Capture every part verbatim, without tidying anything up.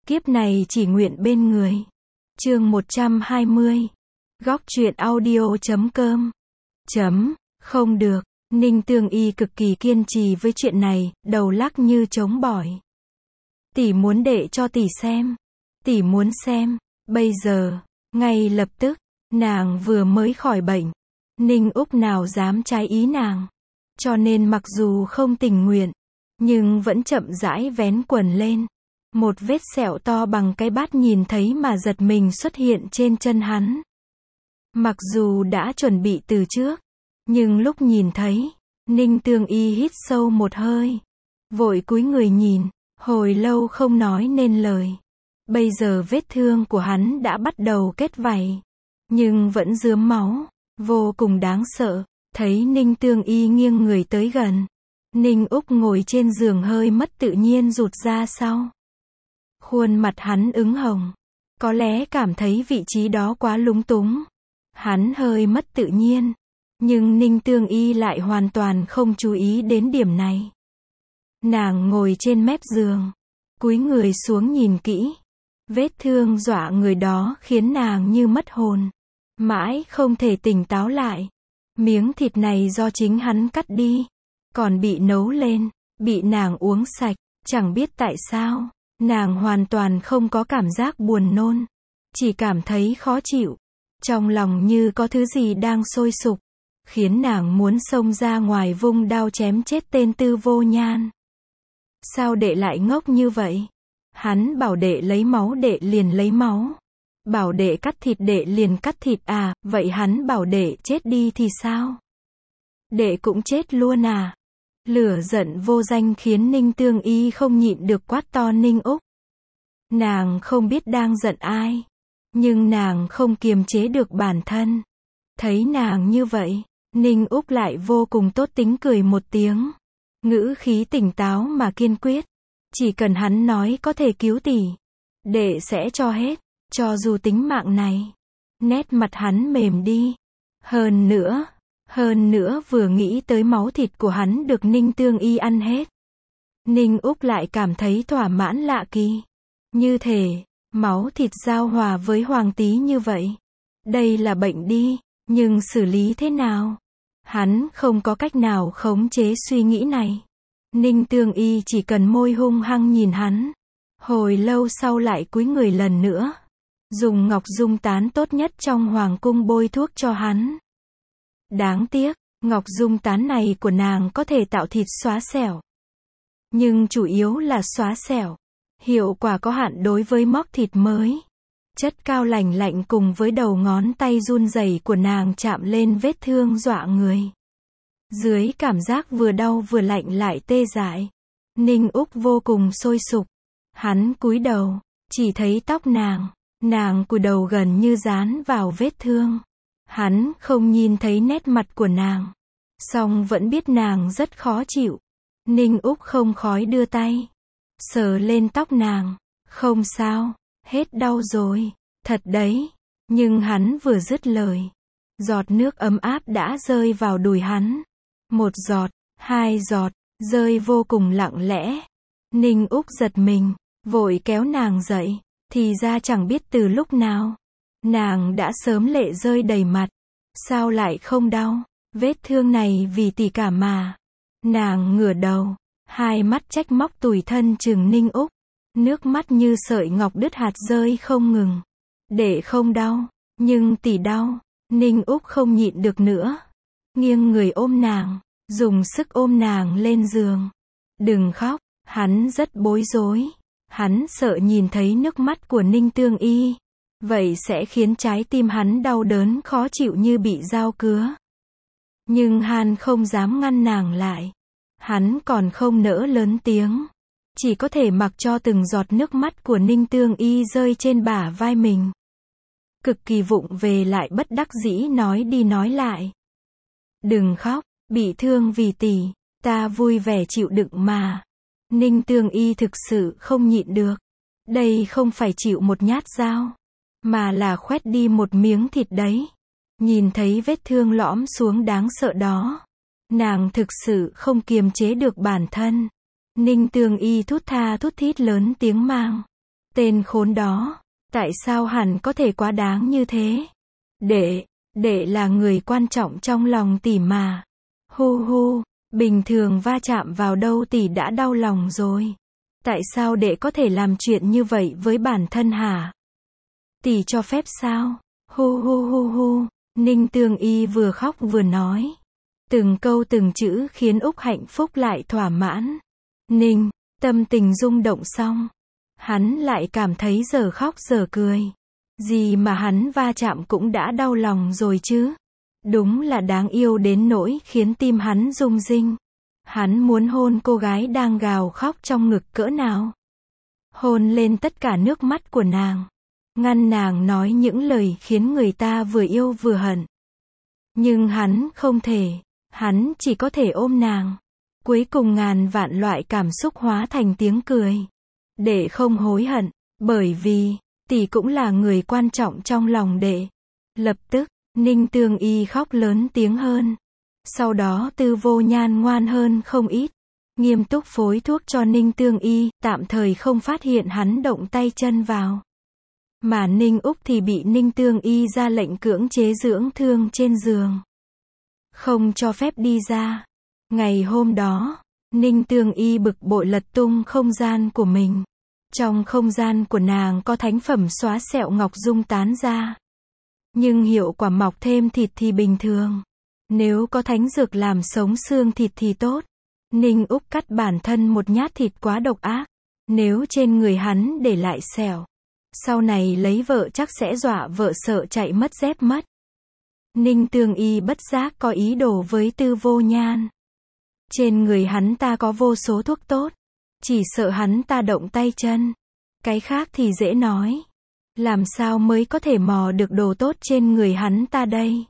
Kiếp này chỉ nguyện bên người. Chương một trăm hai mươi. Góc truyện audio chấm com. Chấm, không được. Ninh Tương Y cực kỳ kiên trì với chuyện này, đầu lắc như trống bỏi. Tỷ muốn để cho tỷ xem. Tỷ muốn xem. Bây giờ, ngay lập tức, nàng vừa mới khỏi bệnh. Ninh Úc nào dám trái ý nàng. Cho nên mặc dù không tình nguyện, nhưng vẫn chậm rãi vén quần lên. Một vết sẹo to bằng cái bát nhìn thấy mà giật mình xuất hiện trên chân hắn. Mặc dù đã chuẩn bị từ trước, nhưng lúc nhìn thấy, Ninh Tương Y hít sâu một hơi. Vội cúi người nhìn, hồi lâu không nói nên lời. Bây giờ vết thương của hắn đã bắt đầu kết vảy, nhưng vẫn rướm máu, vô cùng đáng sợ. Thấy Ninh Tương Y nghiêng người tới gần, Ninh Úc ngồi trên giường hơi mất tự nhiên rụt ra sau. Khuôn mặt hắn ửng hồng, có lẽ cảm thấy vị trí đó quá lúng túng. Hắn hơi mất tự nhiên, nhưng Ninh Tương Y lại hoàn toàn không chú ý đến điểm này. Nàng ngồi trên mép giường, cúi người xuống nhìn kỹ. Vết thương dọa người đó khiến nàng như mất hồn, mãi không thể tỉnh táo lại. Miếng thịt này do chính hắn cắt đi, còn bị nấu lên, bị nàng uống sạch, chẳng biết tại sao. Nàng hoàn toàn không có cảm giác buồn nôn, chỉ cảm thấy khó chịu. Trong lòng như có thứ gì đang sôi sục, khiến nàng muốn xông ra ngoài vung đao chém chết tên Tư Vô Nhan. Sao đệ lại ngốc như vậy? Hắn bảo đệ lấy máu đệ liền lấy máu. Bảo đệ cắt thịt đệ liền cắt thịt à, vậy hắn bảo đệ chết đi thì sao? Đệ cũng chết luôn à? Lửa giận vô danh khiến Ninh Tương Y không nhịn được quát to Ninh Úc. Nàng không biết đang giận ai, nhưng nàng không kiềm chế được bản thân. Thấy nàng như vậy, Ninh Úc lại vô cùng tốt tính cười một tiếng. Ngữ khí tỉnh táo mà kiên quyết. Chỉ cần hắn nói có thể cứu tỷ, đệ sẽ cho hết, cho dù tính mạng này. Nét mặt hắn mềm đi. Hơn nữa, hơn nữa vừa nghĩ tới máu thịt của hắn được Ninh Tương Y ăn hết, Ninh Úc lại cảm thấy thỏa mãn lạ kỳ. Như thể, máu thịt giao hòa với hoàng tí như vậy. Đây là bệnh đi, nhưng xử lý thế nào? Hắn không có cách nào khống chế suy nghĩ này. Ninh Tương Y chỉ cần môi hung hăng nhìn hắn. Hồi lâu sau lại cúi người lần nữa, dùng ngọc dung tán tốt nhất trong hoàng cung bôi thuốc cho hắn. Đáng tiếc, ngọc dung tán này của nàng có thể tạo thịt xóa sẹo, nhưng chủ yếu là xóa sẹo. Hiệu quả có hạn đối với móc thịt mới. Chất cao lành lạnh cùng với đầu ngón tay run rẩy của nàng chạm lên vết thương dọa người. Dưới cảm giác vừa đau vừa lạnh lại tê dại, Ninh Úc vô cùng sôi sục. Hắn cúi đầu, chỉ thấy tóc nàng. Nàng cúi đầu gần như dán vào vết thương. Hắn không nhìn thấy nét mặt của nàng, song vẫn biết nàng rất khó chịu. Ninh Úc không khói đưa tay, sờ lên tóc nàng. Không sao, hết đau rồi, thật đấy. Nhưng hắn vừa dứt lời, giọt nước ấm áp đã rơi vào đùi hắn. Một giọt, hai giọt, rơi vô cùng lặng lẽ. Ninh Úc giật mình, vội kéo nàng dậy. Thì ra chẳng biết từ lúc nào, nàng đã sớm lệ rơi đầy mặt. Sao lại không đau? Vết thương này vì tỷ cả mà. Nàng ngửa đầu, hai mắt trách móc tủi thân trừng Ninh Úc. Nước mắt như sợi ngọc đứt hạt rơi không ngừng. Để không đau, nhưng tỷ đau. Ninh Úc không nhịn được nữa, nghiêng người ôm nàng, dùng sức ôm nàng lên giường. Đừng khóc, hắn rất bối rối. Hắn sợ nhìn thấy nước mắt của Ninh Tương Y, vậy sẽ khiến trái tim hắn đau đớn khó chịu như bị dao cứa. Nhưng hắn không dám ngăn nàng lại. Hắn còn không nỡ lớn tiếng, chỉ có thể mặc cho từng giọt nước mắt của Ninh Tương Y rơi trên bả vai mình. Cực kỳ vụng về lại bất đắc dĩ nói đi nói lại. Đừng khóc, bị thương vì tỷ, ta vui vẻ chịu đựng mà. Ninh Tương Y thực sự không nhịn được. Đây không phải chịu một nhát dao, mà là khoét đi một miếng thịt đấy. Nhìn thấy vết thương lõm xuống đáng sợ đó, nàng thực sự không kiềm chế được bản thân. Ninh Tương Y thút tha thút thít lớn tiếng mang. Tên khốn đó, tại sao hắn có thể quá đáng như thế? Đệ, đệ là người quan trọng trong lòng tỷ mà. Hu hu, bình thường va chạm vào đâu tỷ đã đau lòng rồi. Tại sao đệ có thể làm chuyện như vậy với bản thân hả? Tỷ cho phép sao? Hu hu hu hu, Ninh Tương Y vừa khóc vừa nói. Từng câu từng chữ khiến Úc hạnh phúc lại thỏa mãn. Ninh, tâm tình rung động xong. Hắn lại cảm thấy giờ khóc giờ cười. Gì mà hắn va chạm cũng đã đau lòng rồi chứ. Đúng là đáng yêu đến nỗi khiến tim hắn rung rinh. Hắn muốn hôn cô gái đang gào khóc trong ngực cỡ nào. Hôn lên tất cả nước mắt của nàng. Ngăn nàng nói những lời khiến người ta vừa yêu vừa hận. Nhưng hắn không thể. Hắn chỉ có thể ôm nàng. Cuối cùng ngàn vạn loại cảm xúc hóa thành tiếng cười. Đệ không hối hận. Bởi vì, tỷ cũng là người quan trọng trong lòng đệ. Lập tức, Ninh Tương Y khóc lớn tiếng hơn. Sau đó Tư Vô Nhan ngoan hơn không ít. Nghiêm túc phối thuốc cho Ninh Tương Y, tạm thời không phát hiện hắn động tay chân vào. Mà Ninh Úc thì bị Ninh Tương Y ra lệnh cưỡng chế dưỡng thương trên giường. Không cho phép đi ra. Ngày hôm đó, Ninh Tương Y bực bội lật tung không gian của mình. Trong không gian của nàng có thánh phẩm xóa sẹo ngọc dung tán ra. Nhưng hiệu quả mọc thêm thịt thì bình thường. Nếu có thánh dược làm sống xương thịt thì tốt. Ninh Úc cắt bản thân một nhát thịt quá độc ác. Nếu trên người hắn để lại sẹo, sau này lấy vợ chắc sẽ dọa vợ sợ chạy mất dép mất. Ninh Tương Y bất giác có ý đồ với Tư Vô Nhan. Trên người hắn ta có vô số thuốc tốt. Chỉ sợ hắn ta động tay chân. Cái khác thì dễ nói. Làm sao mới có thể mò được đồ tốt trên người hắn ta đây?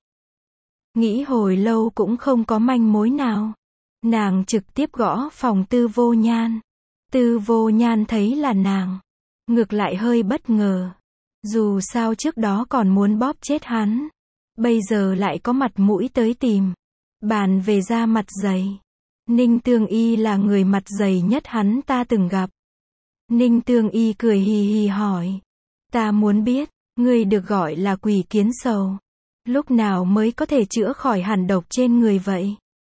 Nghĩ hồi lâu cũng không có manh mối nào. Nàng trực tiếp gõ phòng Tư Vô Nhan. Tư Vô Nhan thấy là nàng. Ngược lại hơi bất ngờ. Dù sao trước đó còn muốn bóp chết hắn. Bây giờ lại có mặt mũi tới tìm. Bàn về da mặt dày. Ninh Tương Y là người mặt dày nhất hắn ta từng gặp. Ninh Tương Y cười hì hì hỏi. Ta muốn biết, ngươi được gọi là quỷ kiến sầu. Lúc nào mới có thể chữa khỏi hàn độc trên người vậy?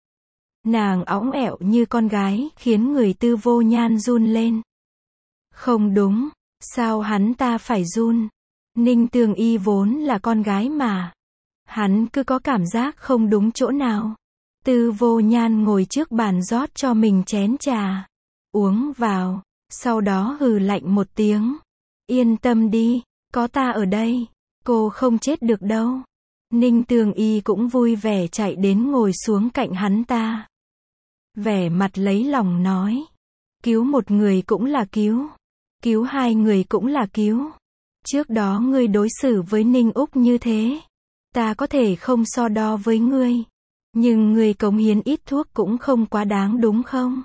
Nàng õng ẹo như con gái, khiến người Tư Vô Nhan run lên. Không đúng, sao hắn ta phải run? Ninh Tương Y vốn là con gái mà. Hắn cứ có cảm giác không đúng chỗ nào. Tư Vô Nhan ngồi trước bàn rót cho mình chén trà. Uống vào, sau đó hừ lạnh một tiếng. Yên tâm đi, có ta ở đây, cô không chết được đâu. Ninh Tương Y cũng vui vẻ chạy đến ngồi xuống cạnh hắn ta. Vẻ mặt lấy lòng nói. Cứu một người cũng là cứu. Cứu hai người cũng là cứu. Trước đó ngươi đối xử với Ninh Úc như thế. Ta có thể không so đo với ngươi. Nhưng ngươi cống hiến ít thuốc cũng không quá đáng đúng không?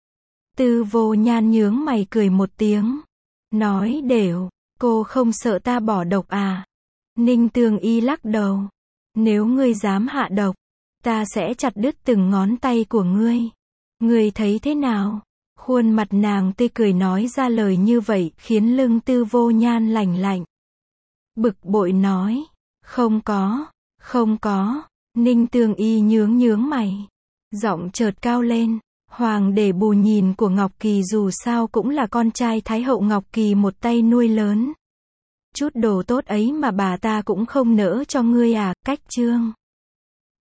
Tư Vô Nhan nhướng mày cười một tiếng. Nói đều, cô không sợ ta bỏ độc à? Ninh Tương Y lắc đầu. Nếu ngươi dám hạ độc, ta sẽ chặt đứt từng ngón tay của ngươi. Ngươi thấy thế nào? Khuôn mặt nàng tươi cười nói ra lời như vậy khiến lưng Tư Vô Nhan lạnh lạnh. Bực bội nói. Không có, không có. Ninh Tương Y nhướng nhướng mày. Giọng chợt cao lên. Hoàng để Bù Nhìn của Ngọc Kỳ dù sao cũng là con trai Thái hậu Ngọc Kỳ một tay nuôi lớn. Chút đồ tốt ấy mà bà ta cũng không nỡ cho ngươi à? Cách chương